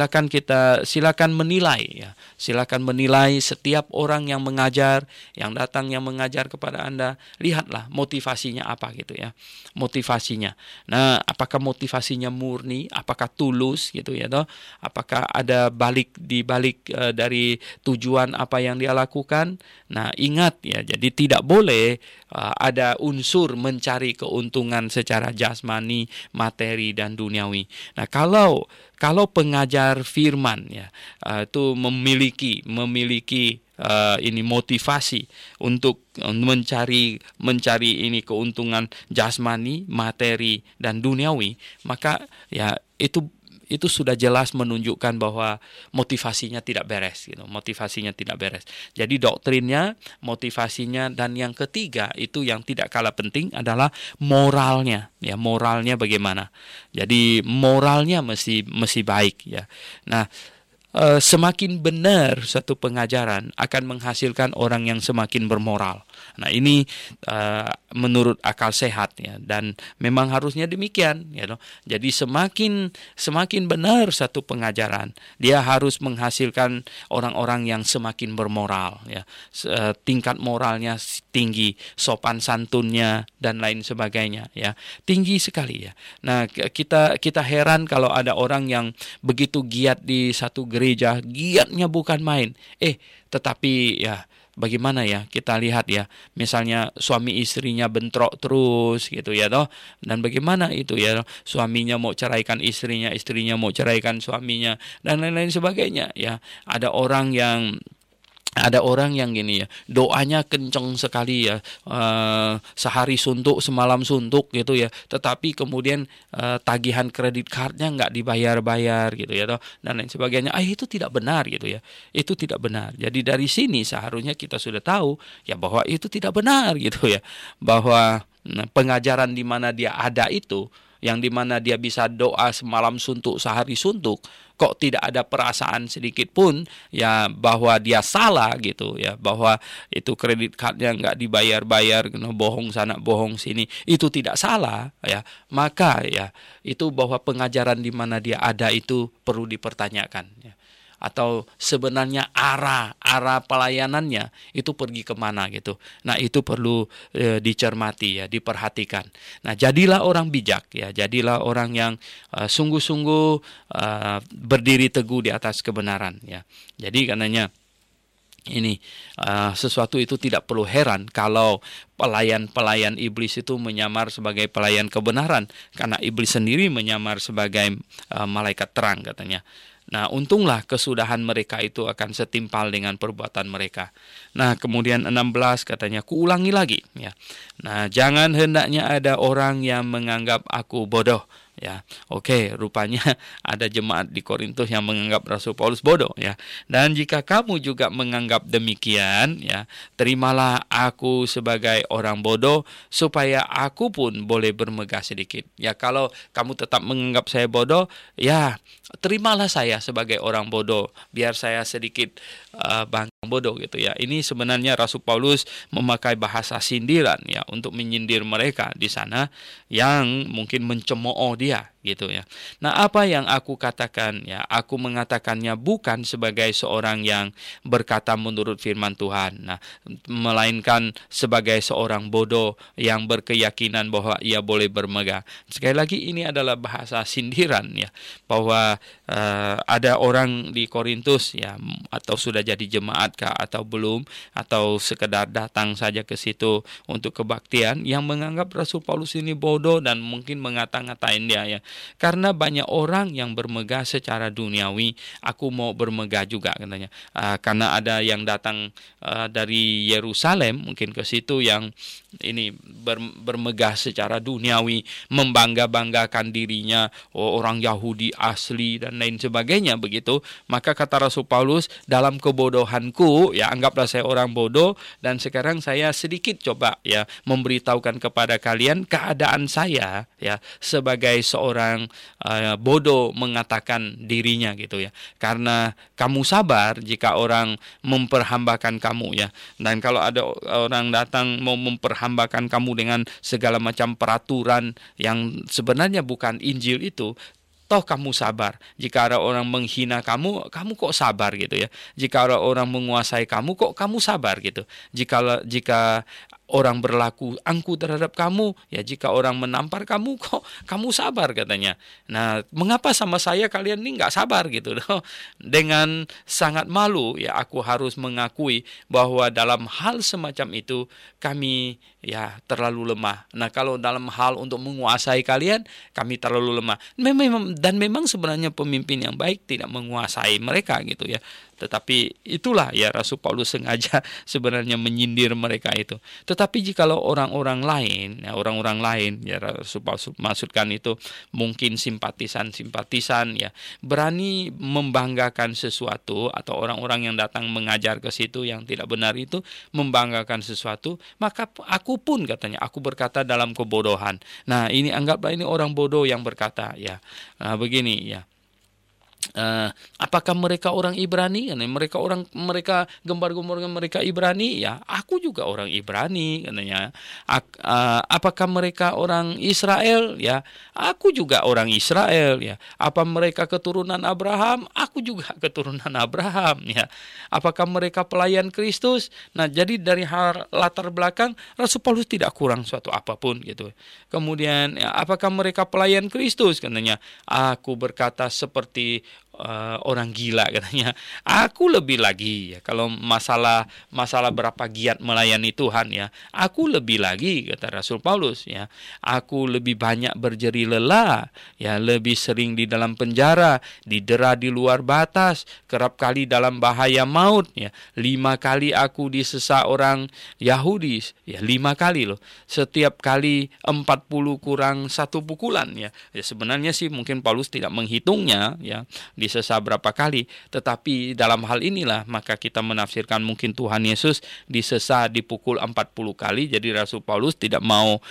menilai, ya. Silakan menilai setiap orang yang mengajar, yang datang yang mengajar kepada Anda. Lihatlah motivasinya apa gitu, ya. Motivasinya. Nah, apakah motivasinya murni, apakah tulus gitu, ya toh? Apakah ada di balik dari tujuan apa yang dia lakukan? Nah, ingat, ya, jadi tidak boleh ada unsur mencari keuntungan secara jasmani, materi, dan duniawi. Nah, kalau pengajar firman, ya, itu memiliki ini motivasi untuk mencari ini keuntungan jasmani, materi, dan duniawi, maka, ya, itu sudah jelas menunjukkan bahwa motivasinya tidak beres, gitu. Motivasinya tidak beres. Jadi doktrinnya, motivasinya, dan yang ketiga itu yang tidak kalah penting adalah moralnya, ya, moralnya bagaimana. Jadi moralnya mesti baik, ya. Nah, semakin benar satu pengajaran akan menghasilkan orang yang semakin bermoral. Nah, ini menurut akal sehat, ya, dan memang harusnya demikian, ya. Jadi semakin benar satu pengajaran, dia harus menghasilkan orang-orang yang semakin bermoral, ya. Tingkat moralnya tinggi, sopan santunnya dan lain sebagainya, ya, tinggi sekali, ya. Nah, kita heran kalau ada orang yang begitu giat di satu gereja, giatnya bukan main. Tetapi, ya, bagaimana, ya, kita lihat, ya, misalnya suami istrinya bentrok terus gitu, ya toh. Dan bagaimana itu, ya, suaminya mau ceraikan istrinya mau ceraikan suaminya, dan lain-lain sebagainya, ya. Ada orang yang gini, ya, doanya kenceng sekali, ya, sehari suntuk semalam suntuk gitu, ya, tetapi kemudian tagihan kredit cardnya nggak dibayar-bayar gitu, ya toh, dan lain sebagainya. Itu tidak benar gitu, ya. Itu tidak benar. Jadi dari sini seharusnya kita sudah tahu, ya, bahwa itu tidak benar gitu, ya. Bahwa pengajaran di mana dia ada itu, yang di mana dia bisa doa semalam suntuk sehari suntuk, kok tidak ada perasaan sedikit pun, ya, bahwa dia salah gitu, ya, bahwa itu kredit cardnya nggak dibayar-bayar, bohong sana bohong sini, itu tidak salah, ya. Maka, ya, itu bahwa pengajaran di mana dia ada itu perlu dipertanyakan, ya. Atau sebenarnya arah pelayanannya itu pergi kemana gitu. Nah, itu perlu dicermati, ya, diperhatikan. Nah, jadilah orang bijak, ya, jadilah orang yang sungguh-sungguh berdiri teguh di atas kebenaran, ya. Jadi karenanya ini sesuatu itu tidak perlu heran kalau pelayan iblis itu menyamar sebagai pelayan kebenaran, karena iblis sendiri menyamar sebagai malaikat terang katanya. Nah, untunglah kesudahan mereka itu akan setimpal dengan perbuatan mereka. Nah, kemudian 16 katanya, kuulangi lagi, ya. Nah, jangan hendaknya ada orang yang menganggap aku bodoh, ya. Oke, rupanya ada jemaat di Korintus yang menganggap Rasul Paulus bodoh, ya. Dan jika kamu juga menganggap demikian, ya, terimalah aku sebagai orang bodoh supaya aku pun boleh bermegah sedikit. Ya, kalau kamu tetap menganggap saya bodoh, ya, terimalah saya sebagai orang bodoh, biar saya sedikit bangga bodoh gitu ya. Ini sebenarnya Rasul Paulus memakai bahasa sindiran ya untuk menyindir mereka di sana yang mungkin mencemooh dia gitu ya. Nah, apa yang aku katakan ya, aku mengatakannya bukan sebagai seorang yang berkata menurut firman Tuhan. Nah, melainkan sebagai seorang bodoh yang berkeyakinan bahwa ia boleh bermegah. Sekali lagi ini adalah bahasa sindiran ya, bahwa ada orang di Korintus ya, atau sudah jadi jemaat kah atau belum, atau sekedar datang saja ke situ untuk kebaktian, yang menganggap Rasul Paulus ini bodoh dan mungkin mengata-ngatain dia ya. Karena banyak orang yang bermegah secara duniawi, aku mau bermegah juga katanya. Karena ada yang datang dari Yerusalem mungkin ke situ yang ini bermegah secara duniawi, membangga-banggakan dirinya, orang Yahudi asli dan lain sebagainya begitu. Maka kata Rasul Paulus, dalam kebodohanku ya, anggaplah saya orang bodoh, dan sekarang saya sedikit coba ya memberitahukan kepada kalian keadaan saya ya sebagai seorang bodoh mengatakan dirinya gitu ya. Karena kamu sabar jika orang memperhambakan kamu ya. Dan kalau ada orang datang mau memperhambakan kamu dengan segala macam peraturan yang sebenarnya bukan Injil itu, toh kamu sabar. Jika ada orang menghina kamu, kamu kok sabar gitu ya. Jika ada orang menguasai kamu, kok kamu sabar gitu. Jika orang berlaku angkuh terhadap kamu, ya jika orang menampar kamu, kok kamu sabar katanya. Nah, mengapa sama saya kalian ini nggak sabar gitu? Dengan sangat malu ya aku harus mengakui bahwa dalam hal semacam itu kami ya terlalu lemah. Nah, kalau dalam hal untuk menguasai kalian, kami terlalu lemah. Memang sebenarnya pemimpin yang baik tidak menguasai mereka gitu ya. Tetapi itulah ya Rasul Paulus sengaja sebenarnya menyindir mereka itu. Tetapi jikalau orang-orang lain ya Rasul Paulus maksudkan itu mungkin simpatisan ya, berani membanggakan sesuatu, atau orang-orang yang datang mengajar ke situ yang tidak benar itu membanggakan sesuatu, maka aku pun katanya, aku berkata dalam kebodohan. Nah, ini anggaplah ini orang bodoh yang berkata ya. Nah, begini ya. Apakah mereka orang Ibrani? Mereka gembar-gembornya mereka Ibrani? Ya, aku juga orang Ibrani katanya. Apakah mereka orang Israel? Ya, aku juga orang Israel ya. Apa mereka keturunan Abraham? Aku juga keturunan Abraham ya. Apakah mereka pelayan Kristus? Nah, jadi dari latar belakang Rasul Paulus tidak kurang suatu apapun gitu. Kemudian ya, apakah mereka pelayan Kristus katanya? Aku berkata seperti orang gila katanya. Aku lebih lagi ya, kalau masalah berapa giat melayani Tuhan ya, aku lebih lagi kata Rasul Paulus ya. Aku lebih banyak berjeri lelah ya, lebih sering di dalam penjara, didera di luar batas, kerap kali dalam bahaya maut ya. 5 kali aku disesa orang Yahudi ya, 5 kali loh. Setiap kali 40 kurang 1 pukulan ya. Ya sebenarnya sih mungkin Paulus tidak menghitungnya ya, disesa berapa kali, tetapi dalam hal inilah maka kita menafsirkan mungkin Tuhan Yesus disesa, dipukul 40 kali. Jadi Rasul Paulus tidak mau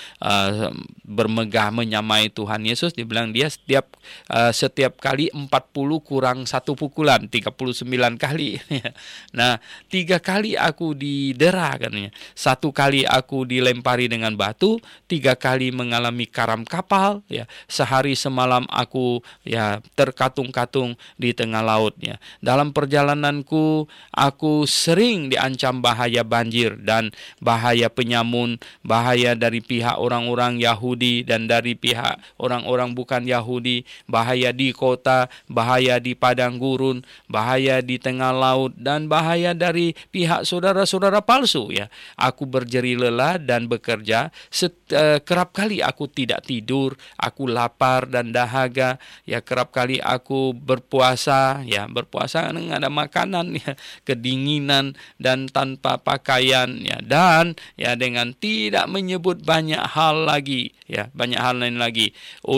bermegah menyamai Tuhan Yesus, dibilang dia setiap kali 40 kurang 1 pukulan, 39 kali. Nah, 3 kali aku didera katanya, 1 kali aku dilempari dengan batu, 3 kali mengalami karam kapal ya, sehari semalam aku ya terkatung-katung di tengah laut ya. Dalam perjalananku aku sering diancam bahaya banjir dan bahaya penyamun, bahaya dari pihak orang-orang Yahudi dan dari pihak orang-orang bukan Yahudi, bahaya di kota, bahaya di padang gurun, bahaya di tengah laut, dan bahaya dari pihak saudara-saudara palsu ya. Aku berjeri lelah dan bekerja, kerap kali aku tidak tidur, aku lapar dan dahaga ya, kerap kali aku berpuasa nggak ada makanan ya, kedinginan dan tanpa pakaian ya, dan ya dengan tidak menyebut banyak hal lain lagi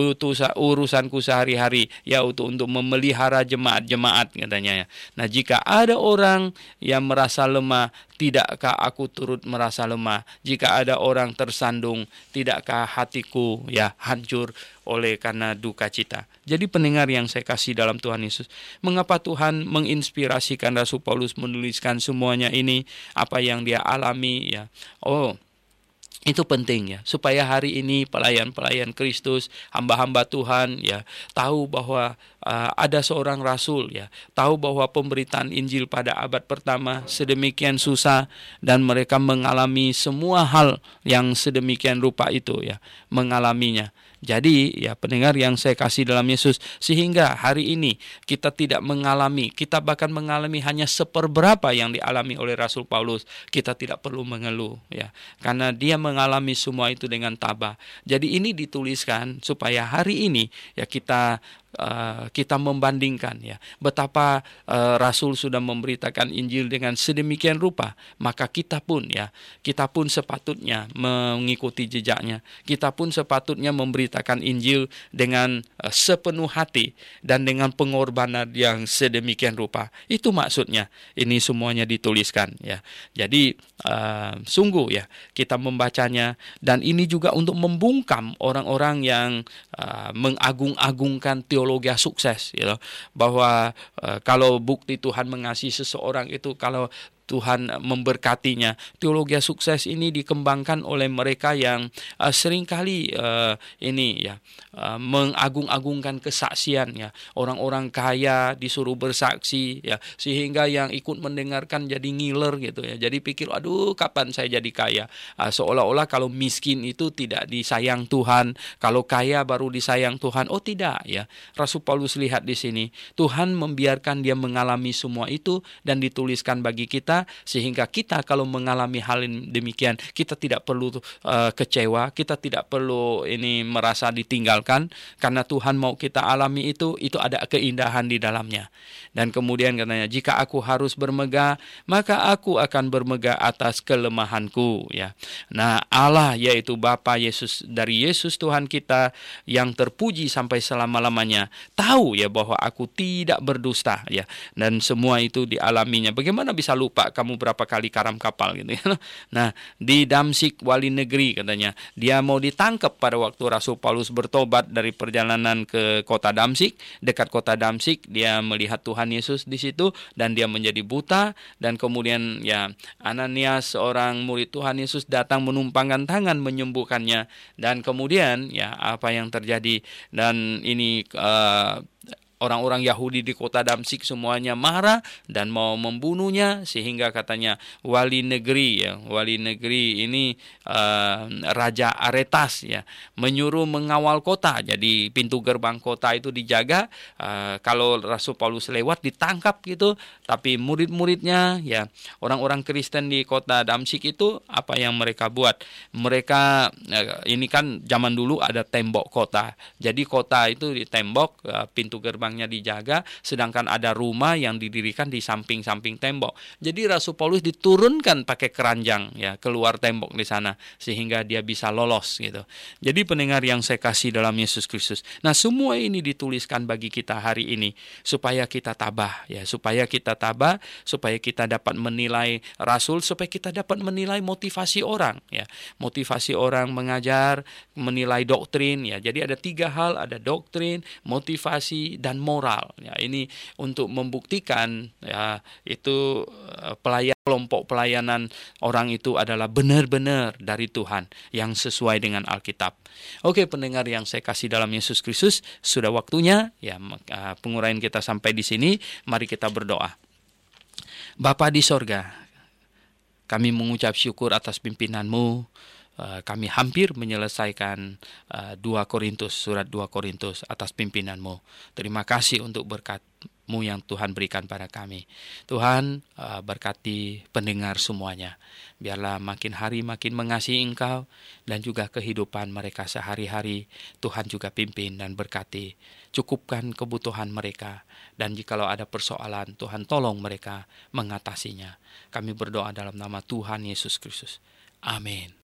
urusanku sehari-hari ya, untuk memelihara jemaat-jemaat katanya ya. Nah, jika ada orang yang merasa lemah, tidakkah aku turut merasa lemah? Jika ada orang tersandung, tidakkah hatiku hancur oleh karena duka cita? Jadi pendengar yang saya kasih dalam Tuhan Yesus, mengapa Tuhan menginspirasikan Rasul Paulus menuliskan semuanya ini, apa yang dia alami itu penting supaya hari ini pelayan-pelayan Kristus, hamba-hamba Tuhan tahu bahwa ada seorang rasul tahu bahwa pemberitaan Injil pada abad pertama sedemikian susah dan mereka mengalami semua hal yang sedemikian rupa itu mengalaminya. Jadi pendengar yang saya kasih dalam Yesus, sehingga hari ini kita tidak mengalami, kita bahkan mengalami hanya seperberapa yang dialami oleh Rasul Paulus. Kita tidak perlu mengeluh karena dia mengalami semua itu dengan tabah. Jadi ini dituliskan supaya hari ini kita membandingkan betapa Rasul sudah memberitakan Injil dengan sedemikian rupa, maka kita pun sepatutnya mengikuti jejaknya. Kita pun sepatutnya memberitakan Injil dengan sepenuh hati dan dengan pengorbanan yang sedemikian rupa. Itu maksudnya ini semuanya dituliskan Jadi sungguh kita membacanya, dan ini juga untuk membungkam orang-orang yang mengagung-agungkan teologi sukses, bahwa kalau bukti Tuhan mengasihi seseorang itu kalau Tuhan memberkatinya. Teologi sukses ini dikembangkan oleh mereka yang seringkali mengagung-agungkan kesaksian Orang-orang kaya disuruh bersaksi sehingga yang ikut mendengarkan jadi ngiler gitu Jadi pikir, aduh kapan saya jadi kaya? Seolah-olah kalau miskin itu tidak disayang Tuhan, kalau kaya baru disayang Tuhan. Oh tidak Rasul Paulus lihat di sini, Tuhan membiarkan dia mengalami semua itu dan dituliskan bagi kita, sehingga kita kalau mengalami hal demikian, kita tidak perlu kecewa, kita tidak perlu merasa ditinggalkan, karena Tuhan mau kita alami itu ada keindahan di dalamnya. Dan kemudian katanya, jika aku harus bermegah, maka aku akan bermegah atas kelemahanku Nah, Allah yaitu Bapa Yesus, dari Yesus Tuhan kita yang terpuji sampai selama-lamanya, tahu bahwa aku tidak berdusta dan semua itu dialaminya. Bagaimana bisa lupa kamu berapa kali karam kapal gitu Nah, di Damsyik wali negeri katanya, dia mau ditangkap pada waktu Rasul Paulus bertobat dari perjalanan ke kota Damsyik. Dekat kota Damsyik dia melihat Tuhan Yesus di situ dan dia menjadi buta, dan kemudian Ananias, seorang murid Tuhan Yesus, datang menumpangkan tangan menyembuhkannya, dan kemudian apa yang terjadi, dan ini orang-orang Yahudi di kota Damsyik semuanya marah dan mau membunuhnya, sehingga katanya wali negeri ini Raja Aretas menyuruh mengawal kota. Jadi pintu gerbang kota itu dijaga, kalau Rasul Paulus lewat ditangkap gitu. Tapi murid-muridnya orang-orang Kristen di kota Damsyik itu apa yang mereka buat? Mereka ini kan zaman dulu ada tembok kota. Jadi kota itu ditembok, pintu gerbang dijaga, sedangkan ada rumah yang didirikan di samping-samping tembok. Jadi Rasul Paulus diturunkan pakai keranjang keluar tembok di sana, sehingga dia bisa lolos gitu. Jadi pendengar yang saya kasih dalam Yesus Kristus, nah semua ini dituliskan bagi kita hari ini supaya kita tabah supaya kita dapat menilai Rasul, supaya kita dapat menilai motivasi orang motivasi orang mengajar, menilai doktrin Jadi ada 3 hal, ada doktrin, motivasi, dan moral ini untuk membuktikan itu kelompok pelayanan orang itu adalah benar-benar dari Tuhan yang sesuai dengan Alkitab. Oke pendengar yang saya kasih dalam Yesus Kristus, sudah waktunya penguraian kita sampai di sini. Mari kita berdoa. Bapa di sorga, kami mengucap syukur atas pimpinan-Mu. Kami hampir menyelesaikan surat 2 Korintus atas pimpinan-Mu. Terima kasih untuk berkat-Mu yang Tuhan berikan pada kami. Tuhan, berkati pendengar semuanya. Biarlah makin hari makin mengasihi Engkau, dan juga kehidupan mereka sehari-hari. Tuhan juga pimpin dan berkati. Cukupkan kebutuhan mereka, dan jikalau ada persoalan, Tuhan tolong mereka mengatasinya. Kami berdoa dalam nama Tuhan Yesus Kristus. Amin.